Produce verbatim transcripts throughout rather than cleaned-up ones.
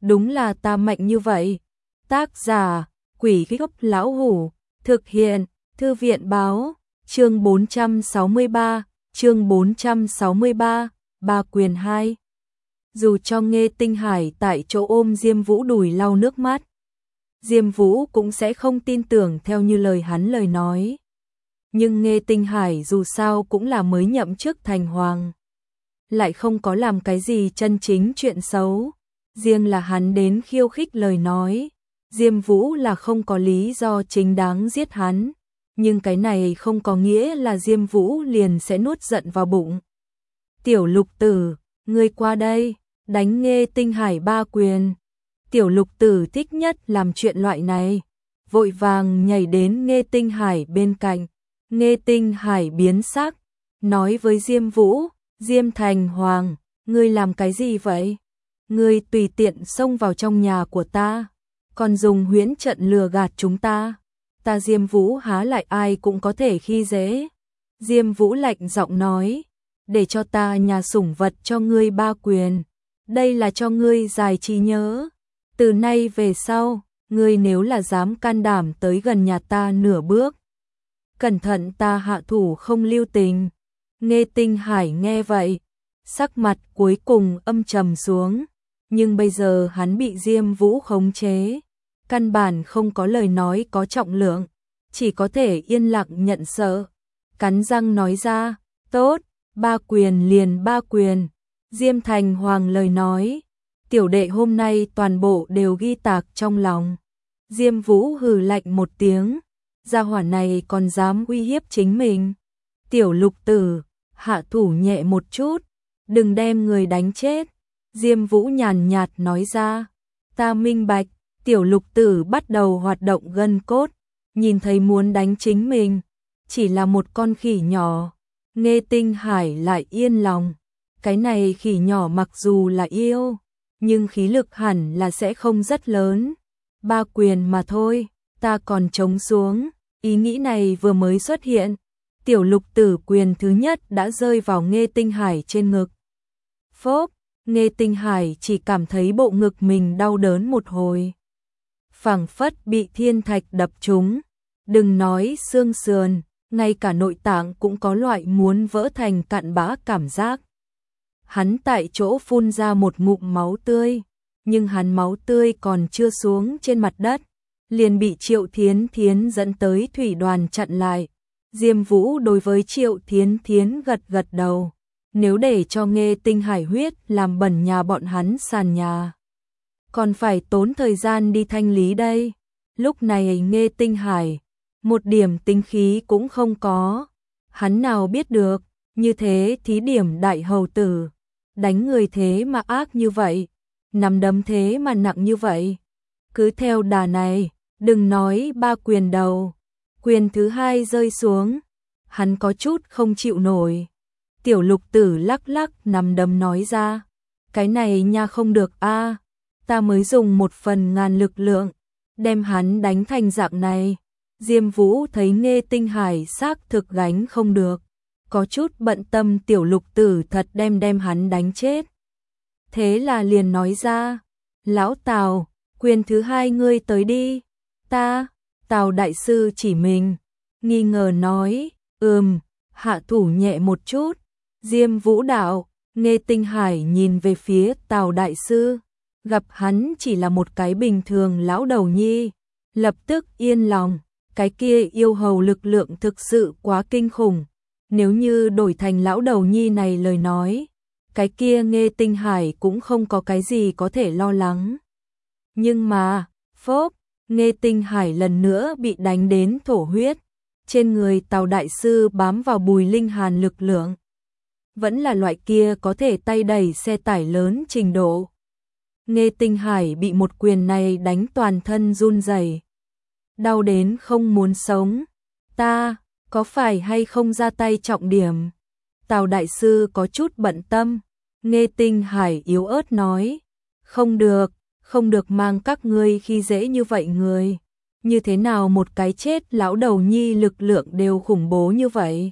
đúng là ta mạnh như vậy. Tác giả, Quỷ Gốc Lão Hủ, thực hiện, Thư viện Báo, chương bốn trăm sáu mươi ba, chương bốn trăm sáu mươi ba, Ba Quyền hai. Dù cho Nghê Tinh Hải tại chỗ ôm Diêm Vũ đùi lau nước mắt, Diêm Vũ cũng sẽ không tin tưởng theo như lời hắn lời nói. Nhưng Nghê Tinh Hải dù sao cũng là mới nhậm chức thành hoàng, lại không có làm cái gì chân chính chuyện xấu, riêng là hắn đến khiêu khích lời nói, Diêm Vũ là không có lý do chính đáng giết hắn, nhưng cái này không có nghĩa là Diêm Vũ liền sẽ nuốt giận vào bụng. Tiểu Lục Tử, ngươi qua đây, đánh Nghê Tinh Hải ba quyền. Tiểu Lục Tử thích nhất làm chuyện loại này, vội vàng nhảy đến Nghê Tinh Hải bên cạnh. Nghê Tinh Hải biến sắc, nói với Diêm Vũ, Diêm Thành Hoàng, ngươi làm cái gì vậy? Ngươi tùy tiện xông vào trong nhà của ta, còn dùng huyễn trận lừa gạt chúng ta. Ta Diêm Vũ há lại ai cũng có thể khi dễ. Diêm Vũ lạnh giọng nói, để cho ta nhà sủng vật cho ngươi ba quyền. Đây là cho ngươi dài trí nhớ. Từ nay về sau, ngươi nếu là dám can đảm tới gần nhà ta nửa bước, cẩn thận ta hạ thủ không lưu tình. Nghê Tinh Hải nghe vậy, sắc mặt cuối cùng âm trầm xuống, nhưng bây giờ hắn bị Diêm Vũ khống chế, căn bản không có lời nói có trọng lượng, chỉ có thể yên lặng nhận sợ, cắn răng nói ra, tốt, ba quyền liền ba quyền. Diêm Thành Hoàng lời nói, tiểu đệ hôm nay toàn bộ đều ghi tạc trong lòng. Diêm Vũ hừ lạnh một tiếng, gia hỏa này còn dám uy hiếp chính mình. Tiểu Lục Tử, hạ thủ nhẹ một chút, đừng đem người đánh chết. Diêm Vũ nhàn nhạt nói ra, ta minh bạch. Tiểu Lục Tử bắt đầu hoạt động gân cốt, nhìn thấy muốn đánh chính mình, chỉ là một con khỉ nhỏ. Nghê Tinh Hải lại yên lòng, cái này khỉ nhỏ mặc dù là yêu, nhưng khí lực hẳn là sẽ không rất lớn. Ba quyền mà thôi, ta còn chống xuống. Ý nghĩ này vừa mới xuất hiện, Tiểu Lục Tử quyền thứ nhất đã rơi vào Nghê Tinh Hải trên ngực. Phốp, Nghê Tinh Hải chỉ cảm thấy bộ ngực mình đau đớn một hồi, phảng phất bị thiên thạch đập trúng, đừng nói xương sườn, ngay cả nội tạng cũng có loại muốn vỡ thành cặn bã cảm giác. Hắn tại chỗ phun ra một ngụm máu tươi, nhưng hắn máu tươi còn chưa xuống trên mặt đất, liền bị Triệu Thiến Thiến dẫn tới thủy đoàn chặn lại. Diêm Vũ đối với Triệu Thiến Thiến gật gật đầu, nếu để cho Nghê Tinh Hải huyết làm bẩn nhà bọn hắn sàn nhà, còn phải tốn thời gian đi thanh lý đây. Lúc này Nghê Tinh Hải, một điểm tính khí cũng không có, hắn nào biết được, như thế thí điểm đại hầu tử, đánh người thế mà ác như vậy, nắm đấm thế mà nặng như vậy. Cứ theo đà này, đừng nói ba quyền đầu, quyền thứ hai rơi xuống, hắn có chút không chịu nổi. Tiểu Lục Tử lắc lắc nắm đấm nói ra, cái này nha không được a, ta mới dùng một phần ngàn lực lượng, đem hắn đánh thành dạng này. Diêm Vũ thấy Nghê Tinh Hải xác thực gánh không được, có chút bận tâm Tiểu Lục Tử thật đem đem hắn đánh chết. Thế là liền nói ra, lão Tào, quyền thứ hai ngươi tới đi. Ta, Tào đại sư chỉ mình, nghi ngờ nói, ừm, hạ thủ nhẹ một chút. Diêm Vũ đạo, Nghê Tinh Hải nhìn về phía Tào đại sư, gặp hắn chỉ là một cái bình thường lão đầu nhi, lập tức yên lòng, cái kia yêu hầu lực lượng thực sự quá kinh khủng, nếu như đổi thành lão đầu nhi này lời nói, cái kia Nghê Tinh Hải cũng không có cái gì có thể lo lắng. Nhưng mà, phốp, Nghê Tinh Hải lần nữa bị đánh đến thổ huyết, trên người Tào đại sư bám vào Bùi Linh Hàn lực lượng, vẫn là loại kia có thể tay đẩy xe tải lớn trình độ. Nghê Tinh Hải bị một quyền này đánh toàn thân run rẩy, đau đến không muốn sống. Ta, có phải hay không ra tay trọng điểm? Tào đại sư có chút bận tâm. Nghê Tinh Hải yếu ớt nói, không được, không được mang các ngươi khi dễ như vậy người. Như thế nào một cái chết lão đầu nhi lực lượng đều khủng bố như vậy?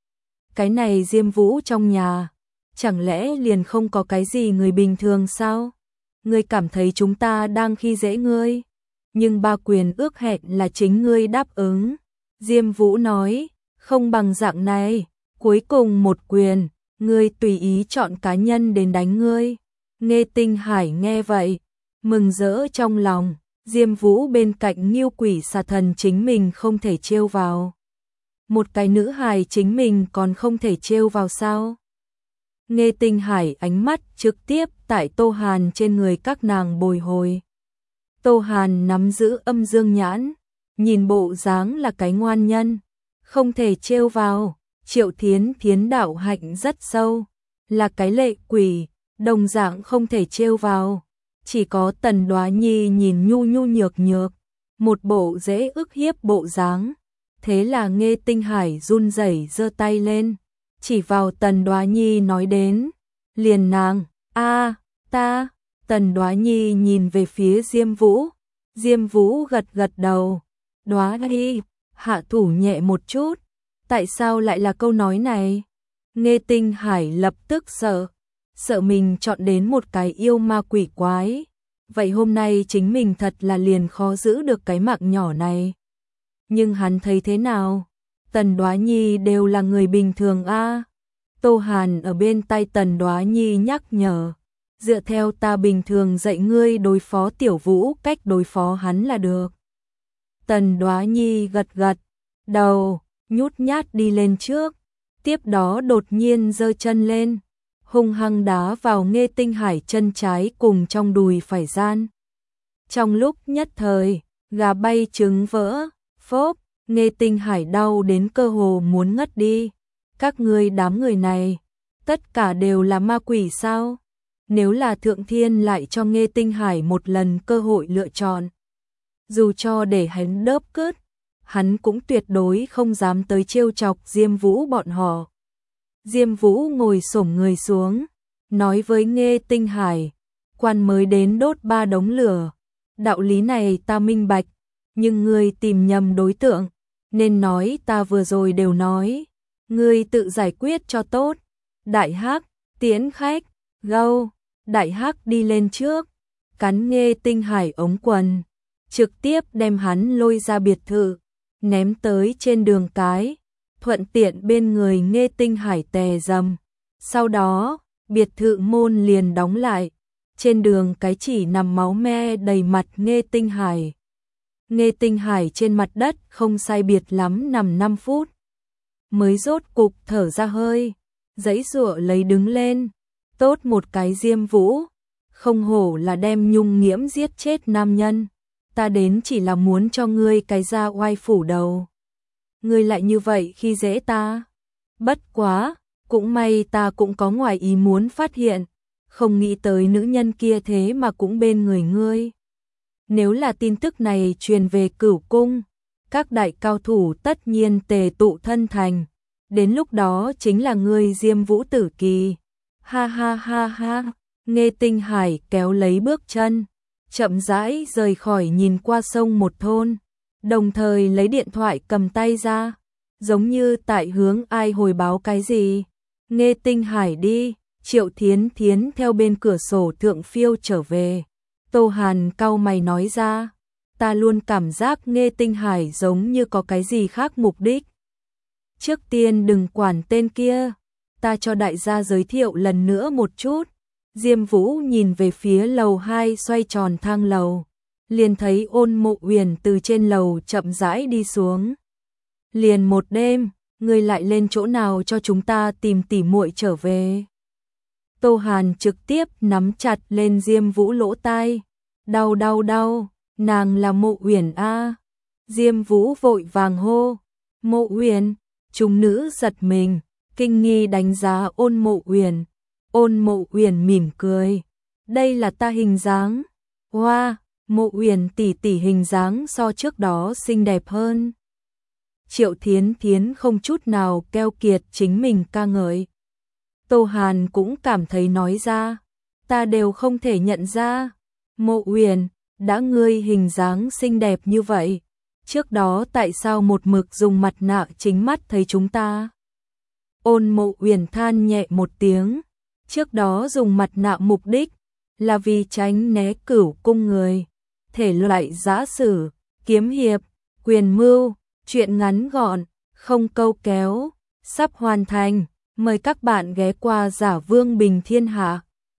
Cái này Diêm Vũ trong nhà, chẳng lẽ liền không có cái gì người bình thường sao? ngươi cảm thấy chúng ta đang khi dễ ngươi, nhưng ba quyền ước hẹn là chính ngươi đáp ứng. Diêm Vũ nói, không bằng dạng này, cuối cùng một quyền, ngươi tùy ý chọn cá nhân đến đánh ngươi. Nghê Tinh Hải nghe vậy, mừng rỡ trong lòng, Diêm Vũ bên cạnh Ngưu Quỷ Xà Thần chính mình không thể trêu vào. Một cái nữ hài chính mình còn không thể trêu vào sao? Nghê Tinh Hải ánh mắt trực tiếp tại Tô Hàn trên người các nàng bồi hồi. Tô Hàn nắm giữ âm dương nhãn, nhìn bộ dáng là cái ngoan nhân, không thể trêu vào. Triệu Thiến Thiến đạo hạnh rất sâu, là cái lệ quỷ, đồng dạng không thể trêu vào. Chỉ có Tần Đoá Nhi nhìn nhu nhu nhược nhược, một bộ dễ ức hiếp bộ dáng. Thế là Nghê Tinh Hải run rẩy giơ tay lên, chỉ vào Tần Đoá Nhi nói đến, liền nàng, a ta. Tần Đoá Nhi nhìn về phía Diêm Vũ, Diêm Vũ gật gật đầu, Đoá Nhi, hạ thủ nhẹ một chút, tại sao lại là câu nói này? Nghê Tinh Hải lập tức sợ, sợ mình chọn đến một cái yêu ma quỷ quái, vậy hôm nay chính mình thật là liền khó giữ được cái mạng nhỏ này. Nhưng hắn thấy thế nào? Tần Đoá Nhi đều là người bình thường a. Tô Hàn ở bên tay Tần Đoá Nhi nhắc nhở, dựa theo ta bình thường dạy ngươi đối phó Tiểu Vũ cách đối phó hắn là được. Tần Đoá Nhi gật gật đầu, nhút nhát đi lên trước, tiếp đó đột nhiên giơ chân lên, hung hăng đá vào Nghê Tinh Hải chân trái cùng trong đùi phải gian. Trong lúc nhất thời, gà bay trứng vỡ, phốp, Nghê Tinh Hải đau đến cơ hồ muốn ngất đi. Các ngươi đám người này, tất cả đều là ma quỷ sao? Nếu là Thượng Thiên lại cho Nghê Tinh Hải một lần cơ hội lựa chọn, dù cho để hắn đớp cứt, hắn cũng tuyệt đối không dám tới trêu chọc Diêm Vũ bọn họ. Diêm Vũ ngồi xổm người xuống, nói với Nghê Tinh Hải, quan mới đến đốt ba đống lửa, đạo lý này ta minh bạch, nhưng ngươi tìm nhầm đối tượng, nên nói ta vừa rồi đều nói, ngươi tự giải quyết cho tốt. Đại Hắc, tiễn khách, gâu, Đại Hắc đi lên trước, cắn Nghê Tinh Hải ống quần, trực tiếp đem hắn lôi ra biệt thự, ném tới trên đường cái, thuận tiện bên người Nghê Tinh Hải tè dầm. Sau đó, biệt thự môn liền đóng lại, trên đường cái chỉ nằm máu me đầy mặt Nghê Tinh Hải. Nghê Tinh Hải trên mặt đất không sai biệt lắm nằm năm phút, mới rốt cục thở ra hơi, giãy giụa lấy đứng lên, tốt một cái Diêm Vũ, không hổ là đem Nhung Nghiễm giết chết nam nhân, ta đến chỉ là muốn cho ngươi cái da oai phủ đầu. Ngươi lại như vậy khi dễ ta. Bất quá, cũng may ta cũng có ngoài ý muốn phát hiện, không nghĩ tới nữ nhân kia thế mà cũng bên người ngươi. Nếu là tin tức này truyền về Cửu Cung, các đại cao thủ tất nhiên tề tụ thân thành, đến lúc đó chính là ngươi Diêm Vũ tử kỳ. Ha ha ha ha, Nghê Tinh Hải kéo lấy bước chân, chậm rãi rời khỏi nhìn qua sông một thôn, đồng thời lấy điện thoại cầm tay ra, giống như tại hướng ai hồi báo cái gì. Nghê Tinh Hải đi, Triệu Thiến Thiến theo bên cửa sổ thượng phiêu trở về. Tô Hàn cau mày nói ra, ta luôn cảm giác Nghê Tinh Hải giống như có cái gì khác mục đích. Trước tiên đừng quản tên kia, ta cho đại gia giới thiệu lần nữa một chút. Diêm Vũ nhìn về phía lầu hai xoay tròn thang lầu, liền thấy Ôn Mộ Uyển từ trên lầu chậm rãi đi xuống. Liền một đêm, ngươi lại lên chỗ nào cho chúng ta tìm tỉ muội trở về? Tô Hàn trực tiếp nắm chặt lên Diêm Vũ lỗ tai, đau đau đau, nàng là Mộ Uyển a. Diêm Vũ vội vàng hô, Mộ Uyển. Chúng nữ giật mình, kinh nghi đánh giá Ôn Mộ Uyển. Ôn Mộ Uyển mỉm cười, đây là ta hình dáng. Hoa, wow, Mộ Uyển tỷ tỷ hình dáng so trước đó xinh đẹp hơn. Triệu Thiến Thiến không chút nào keo kiệt chính mình ca ngợi. Tô Hàn cũng cảm thấy nói ra, ta đều không thể nhận ra. Mộ Uyển, đã ngươi hình dáng xinh đẹp như vậy, trước đó tại sao một mực dùng mặt nạ chính mắt thấy chúng ta? Ôn Mộ Uyển than nhẹ một tiếng, trước đó dùng mặt nạ mục đích là vì tránh né cửu cung người. Thể loại giã sử, kiếm hiệp, quyền mưu, truyện ngắn gọn, không câu kéo, sắp hoàn thành. Mời các bạn ghé qua Giả Vương Bình Thiên Hạ.